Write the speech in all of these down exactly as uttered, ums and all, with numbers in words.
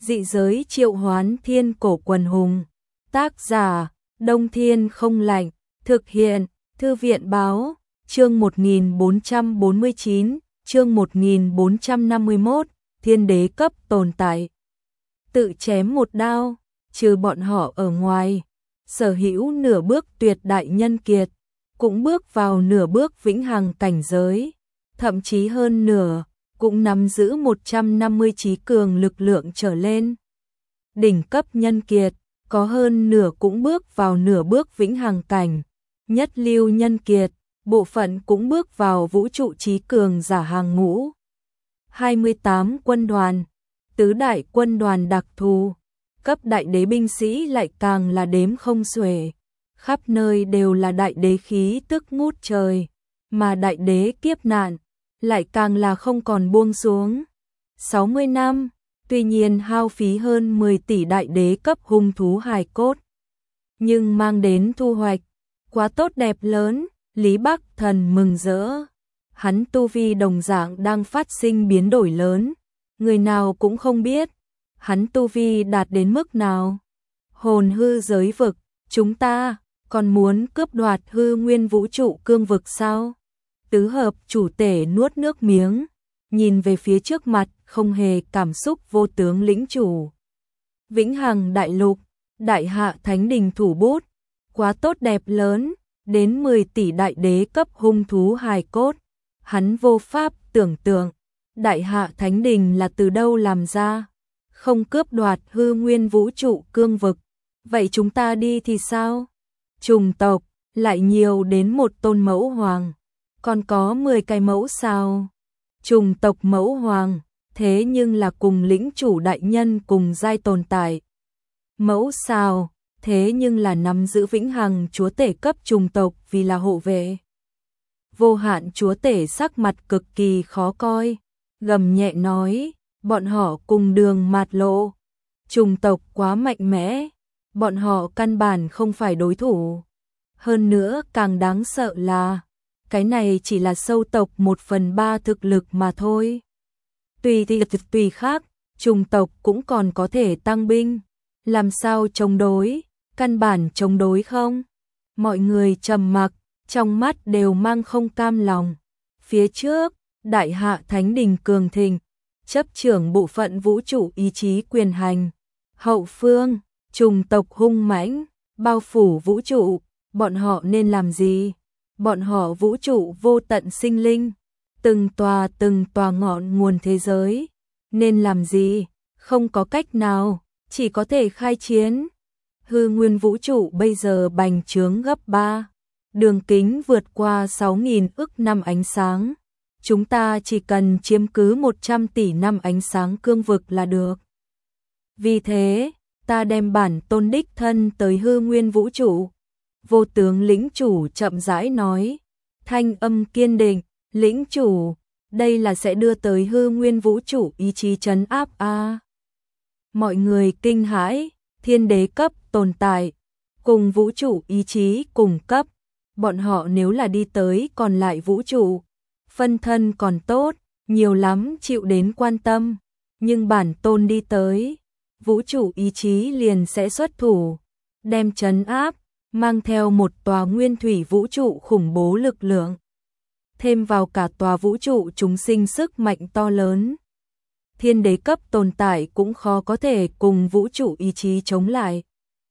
Dị giới triệu hoán thiên cổ quần hùng. Tác giả, Đông Thiên không lạnh. Thực hiện, Thư viện báo, chương một nghìn bốn trăm bốn mươi chín, chương một nghìn bốn trăm năm mươi mốt, thiên đế cấp tồn tại. Tự chém một đao, trừ bọn họ ở ngoài, sở hữu nửa bước tuyệt đại nhân kiệt, cũng bước vào nửa bước vĩnh hằng cảnh giới, thậm chí hơn nửa, cũng nắm giữ một trăm năm mươi trí cường lực lượng trở lên. Đỉnh cấp nhân kiệt, có hơn nửa cũng bước vào nửa bước vĩnh hằng cảnh, nhất lưu nhân kiệt, bộ phận cũng bước vào vũ trụ trí cường giả hàng ngũ. hai mươi tám quân đoàn, tứ đại quân đoàn đặc thù, cấp đại đế binh sĩ lại càng là đếm không xuể, khắp nơi đều là đại đế khí tức ngút trời, mà đại đế kiếp nạn lại càng là không còn buông xuống. sáu mươi năm, tuy nhiên hao phí hơn mười tỷ đại đế cấp hung thú hài cốt, nhưng mang đến thu hoạch quá tốt đẹp lớn, Lý Bắc Thần mừng rỡ. Hắn tu vi đồng dạng đang phát sinh biến đổi lớn, người nào cũng không biết hắn tu vi đạt đến mức nào. Hồn hư giới vực, chúng ta còn muốn cướp đoạt hư nguyên vũ trụ cương vực sao? Tứ hợp chủ tể nuốt nước miếng, nhìn về phía trước mặt không hề cảm xúc vô tướng lĩnh chủ. Vĩnh hằng đại lục, đại hạ thánh đình thủ bút, quá tốt đẹp lớn, đến mười tỷ đại đế cấp hung thú hài cốt. Hắn vô pháp tưởng tượng, đại hạ thánh đình là từ đâu làm ra, không cướp đoạt hư nguyên vũ trụ cương vực. Vậy chúng ta đi thì sao? Trùng tộc, lại nhiều đến một tôn mẫu hoàng, còn có mười cái mẫu sao? Trùng tộc mẫu hoàng, thế nhưng là cùng lĩnh chủ đại nhân cùng giai tồn tại. Mẫu sao, thế nhưng là nắm giữ vĩnh hằng chúa tể cấp trùng tộc vì là hộ vệ. Vô hạn chúa tể sắc mặt cực kỳ khó coi, gầm nhẹ nói, bọn họ cùng đường mạt lộ. Trùng tộc quá mạnh mẽ, bọn họ căn bản không phải đối thủ. Hơn nữa càng đáng sợ là, cái này chỉ là sâu tộc một phần ba thực lực mà thôi. Tùy thì tùy khác, trùng tộc cũng còn có thể tăng binh. Làm sao chống đối, căn bản chống đối không? Mọi người trầm mặc, trong mắt đều mang không cam lòng. Phía trước, đại hạ thánh đình cường thịnh, chấp trưởng bộ phận vũ trụ ý chí quyền hành. Hậu phương, trùng tộc hung mãnh, bao phủ vũ trụ, bọn họ nên làm gì? Bọn họ vũ trụ vô tận sinh linh, từng tòa từng tòa ngọn nguồn thế giới, nên làm gì? Không có cách nào, chỉ có thể khai chiến. Hư nguyên vũ trụ bây giờ bành trướng gấp ba, đường kính vượt qua sáu nghìn ức năm ánh sáng. Chúng ta chỉ cần chiếm cứ một trăm tỷ năm ánh sáng cương vực là được. Vì thế, ta đem bản tôn đích thân tới hư nguyên vũ trụ. Vô tướng lĩnh chủ chậm rãi nói, thanh âm kiên định, lĩnh chủ, đây là sẽ đưa tới hư nguyên vũ trụ ý chí trấn áp a. À. Mọi người kinh hãi, thiên đế cấp tồn tại, cùng vũ trụ ý chí cùng cấp, bọn họ nếu là đi tới còn lại vũ trụ, phân thân còn tốt, nhiều lắm chịu đến quan tâm, nhưng bản tôn đi tới, vũ trụ ý chí liền sẽ xuất thủ, đem trấn áp, mang theo một tòa nguyên thủy vũ trụ khủng bố lực lượng, thêm vào cả tòa vũ trụ chúng sinh sức mạnh to lớn. Thiên đế cấp tồn tại cũng khó có thể cùng vũ trụ ý chí chống lại.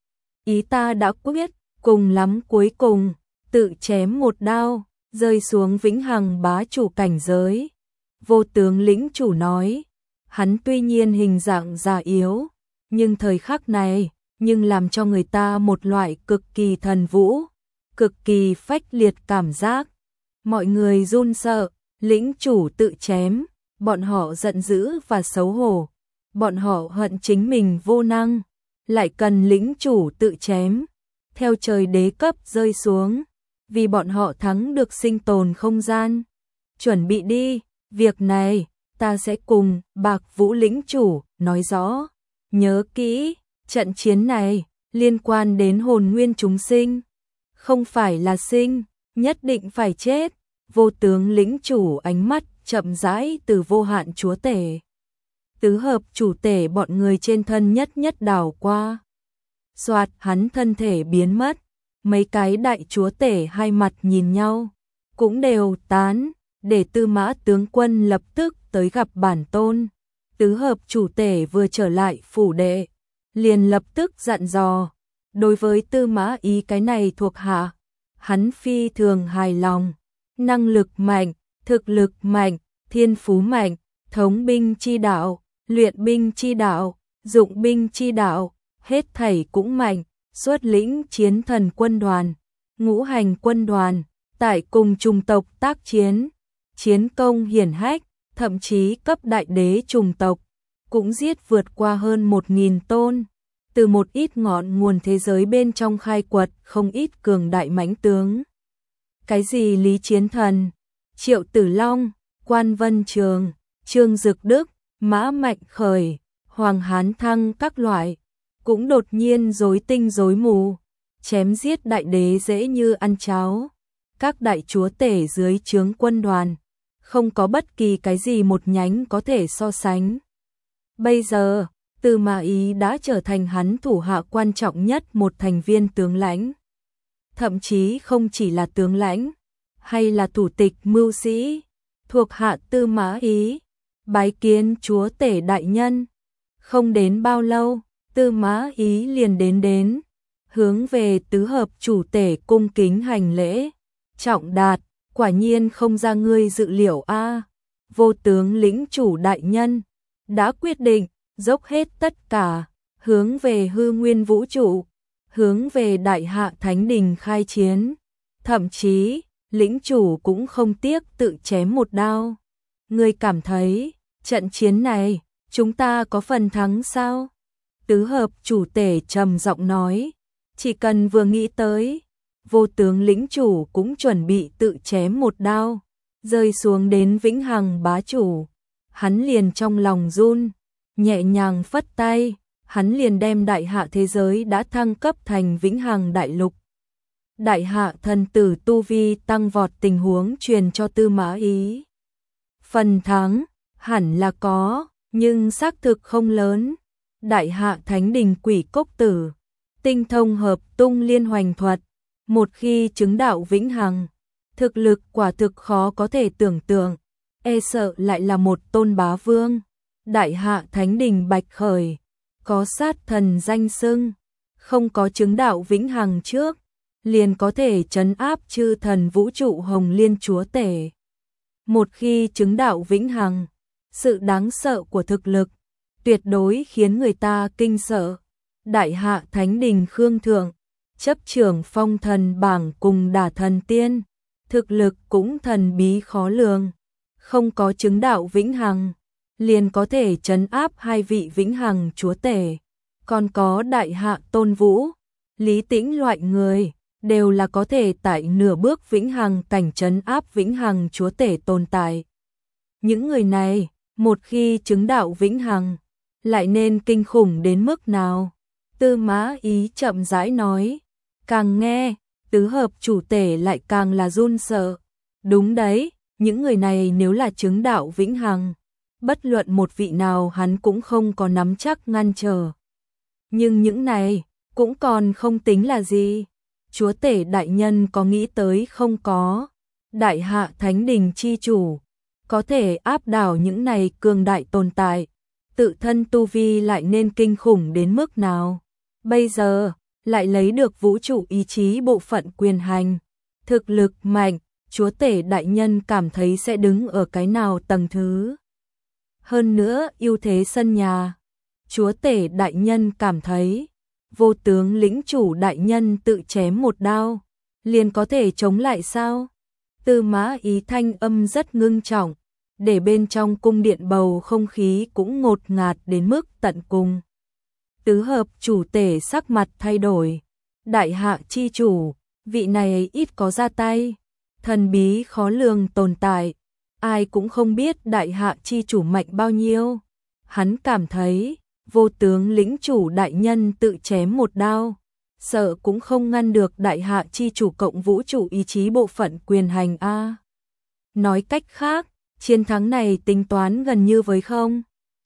Ý ta đã quyết, cùng lắm cuối cùng, tự chém một đao, rơi xuống vĩnh hằng bá chủ cảnh giới. Vô tướng lĩnh chủ nói, hắn tuy nhiên hình dạng già yếu, nhưng thời khắc này, nhưng làm cho người ta một loại cực kỳ thần vũ, cực kỳ phách liệt cảm giác. Mọi người run sợ, lĩnh chủ tự chém, bọn họ giận dữ và xấu hổ, bọn họ hận chính mình vô năng, lại cần lĩnh chủ tự chém, theo trời đế cấp rơi xuống, vì bọn họ thắng được sinh tồn không gian. Chuẩn bị đi, việc này, ta sẽ cùng Bạc Vũ lĩnh chủ nói rõ, nhớ kỹ, trận chiến này, liên quan đến hồn nguyên chúng sinh, không phải là sinh, nhất định phải chết. Vô tướng lĩnh chủ ánh mắt chậm rãi từ vô hạn chúa tể tứ hợp chủ tể bọn người trên thân nhất nhất đảo qua. Soạt, hắn thân thể biến mất, mấy cái đại chúa tể hai mặt nhìn nhau, cũng đều tán, để Tư Mã tướng quân lập tức tới gặp bản tôn. Tứ hợp chủ tể vừa trở lại phủ đệ, liền lập tức dặn dò, đối với Tư Mã Ý cái này thuộc hạ, hắn phi thường hài lòng, năng lực mạnh, thực lực mạnh, thiên phú mạnh, thống binh chi đạo, luyện binh chi đạo, dụng binh chi đạo, hết thảy cũng mạnh, xuất lĩnh chiến thần quân đoàn, ngũ hành quân đoàn, tại cùng chủng tộc tác chiến, chiến công hiển hách, thậm chí cấp đại đế chủng tộc, cũng giết vượt qua hơn một nghìn tôn, từ một ít ngọn nguồn thế giới bên trong khai quật không ít cường đại mãnh tướng. Cái gì Lý Chiến Thần, Triệu Tử Long, Quan Vân Trường, Trương Dực Đức, Mã Mạnh Khởi, Hoàng Hán Thăng các loại, cũng đột nhiên rối tinh rối mù, chém giết đại đế dễ như ăn cháo. Các đại chúa tể dưới trướng quân đoàn, không có bất kỳ cái gì một nhánh có thể so sánh. Bây giờ, Tư Mã Ý đã trở thành hắn thủ hạ quan trọng nhất một thành viên tướng lãnh. Thậm chí không chỉ là tướng lãnh, hay là thủ tịch mưu sĩ, thuộc hạ Tư Mã Ý, bái kiến chúa tể đại nhân. Không đến bao lâu, Tư Mã Ý liền đến đến, hướng về tứ hợp chủ tể cung kính hành lễ. Trọng Đạt, quả nhiên không ra ngươi dự liệu a. Vô tướng lĩnh chủ đại nhân đã quyết định dốc hết tất cả, hướng về hư nguyên vũ trụ, hướng về đại hạ thánh đình khai chiến. Thậm chí, lĩnh chủ cũng không tiếc tự chém một đao. Ngươi cảm thấy, trận chiến này, chúng ta có phần thắng sao? Tứ hợp chủ tể trầm giọng nói, chỉ cần vừa nghĩ tới, vô tướng lĩnh chủ cũng chuẩn bị tự chém một đao, rơi xuống đến vĩnh hằng bá chủ. Hắn liền trong lòng run, nhẹ nhàng phất tay, hắn liền đem đại hạ thế giới đã thăng cấp thành vĩnh hằng đại lục. Đại hạ thần tử tu vi tăng vọt tình huống truyền cho Tư Mã Ý. Phần thắng, hẳn là có, nhưng xác thực không lớn. Đại hạ thánh đình quỷ cốc tử, tinh thông hợp tung liên hoành thuật, một khi chứng đạo vĩnh hằng, thực lực quả thực khó có thể tưởng tượng, e sợ lại là một tôn bá vương. Đại hạ thánh đình bạch khởi, có sát thần danh xưng, không có chứng đạo vĩnh hằng trước, liền có thể trấn áp chư thần vũ trụ hồng liên chúa tể. Một khi chứng đạo vĩnh hằng, sự đáng sợ của thực lực tuyệt đối khiến người ta kinh sợ. Đại hạ thánh đình Khương Thượng, chấp trưởng phong thần bảng cùng đả thần tiên, thực lực cũng thần bí khó lường, không có chứng đạo vĩnh hằng, liền có thể trấn áp hai vị vĩnh hằng chúa tể. Còn có đại hạ Tôn Vũ, Lý Tĩnh loại người, đều là có thể tại nửa bước vĩnh hằng cảnh trấn áp vĩnh hằng chúa tể tồn tại. Những người này, một khi chứng đạo vĩnh hằng, lại nên kinh khủng đến mức nào? Tư Mã Ý chậm rãi nói, càng nghe, tứ hợp chủ tể lại càng là run sợ. Đúng đấy, những người này nếu là chứng đạo vĩnh hằng, bất luận một vị nào hắn cũng không có nắm chắc ngăn trở. Nhưng những này, cũng còn không tính là gì. Chúa tể đại nhân có nghĩ tới không có? Đại hạ thánh đình chi chủ, có thể áp đảo những này cường đại tồn tại, tự thân tu vi lại nên kinh khủng đến mức nào? Bây giờ, lại lấy được vũ trụ ý chí bộ phận quyền hành, thực lực mạnh, chúa tể đại nhân cảm thấy sẽ đứng ở cái nào tầng thứ? Hơn nữa, ưu thế sân nhà, chúa tể đại nhân cảm thấy, vô tướng lĩnh chủ đại nhân tự chém một đao, liền có thể chống lại sao? Tư Mã Ý thanh âm rất ngưng trọng, để bên trong cung điện bầu không khí cũng ngột ngạt đến mức tận cùng. Tứ hợp chủ tể sắc mặt thay đổi, đại hạ chi chủ, vị này ít có ra tay, thần bí khó lường tồn tại, ai cũng không biết đại hạ chi chủ mạnh bao nhiêu. Hắn cảm thấy, vô tướng lĩnh chủ đại nhân tự chém một đao, sợ cũng không ngăn được đại hạ chi chủ cộng vũ trụ ý chí bộ phận quyền hành a. Nói cách khác, chiến thắng này tính toán gần như với không.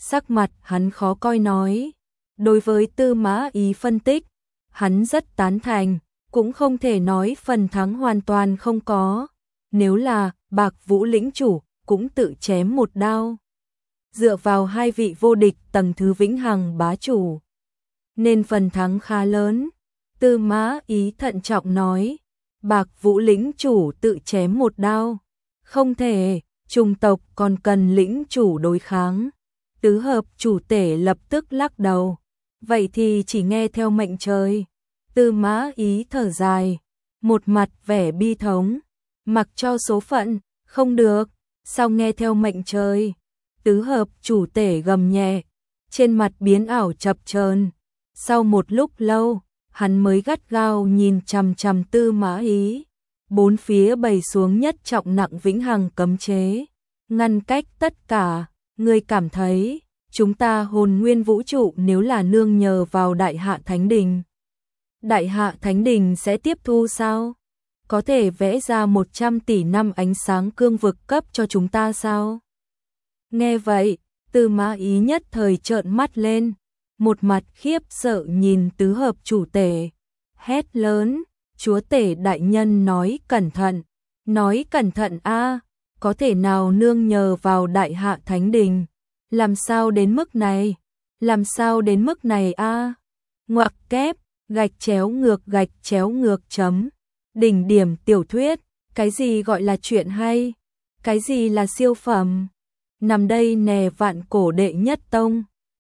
sắc mặt hắn khó coi nói. Đối với Tư Mã Ý phân tích, hắn rất tán thành, cũng không thể nói phần thắng hoàn toàn không có. Nếu là Bạc Vũ lĩnh chủ, cũng tự chém một đao. Dựa vào hai vị vô địch tầng thứ vĩnh hằng bá chủ, nên phần thắng khá lớn. Tư Mã Ý thận trọng nói, Bạc Vũ lĩnh chủ tự chém một đao. Không thể, trùng tộc còn cần lĩnh chủ đối kháng. Tứ hợp chủ tể lập tức lắc đầu. Vậy thì chỉ nghe theo mệnh trời. Tư Mã Ý thở dài, một mặt vẻ bi thống. Mặc cho số phận, không được, sao nghe theo mệnh trời. Tứ hợp chủ tể gầm nhẹ, trên mặt biến ảo chập chờn. Sau một lúc lâu, hắn mới gắt gao nhìn chằm chằm Tư Mã Ý. Bốn phía bày xuống nhất trọng nặng vĩnh hằng cấm chế, ngăn cách tất cả. Ngươi cảm thấy, chúng ta hồn nguyên vũ trụ nếu là nương nhờ vào Đại Hạ Thánh Đình, Đại Hạ Thánh Đình sẽ tiếp thu sao? Có thể vẽ ra một trăm tỷ năm ánh sáng cương vực cấp cho chúng ta sao? Nghe vậy, Tư Mã Ý nhất thời trợn mắt lên, một mặt khiếp sợ nhìn tứ hợp chủ tể, hét lớn, chúa tể đại nhân nói cẩn thận, nói cẩn thận a, có thể nào nương nhờ vào Đại Hạ Thánh Đình, làm sao đến mức này, làm sao đến mức này a? Ngoặc kép, gạch chéo ngược gạch chéo ngược chấm, đỉnh điểm tiểu thuyết, cái gì gọi là chuyện hay, cái gì là siêu phẩm, nằm đây nè vạn cổ đệ nhất tông.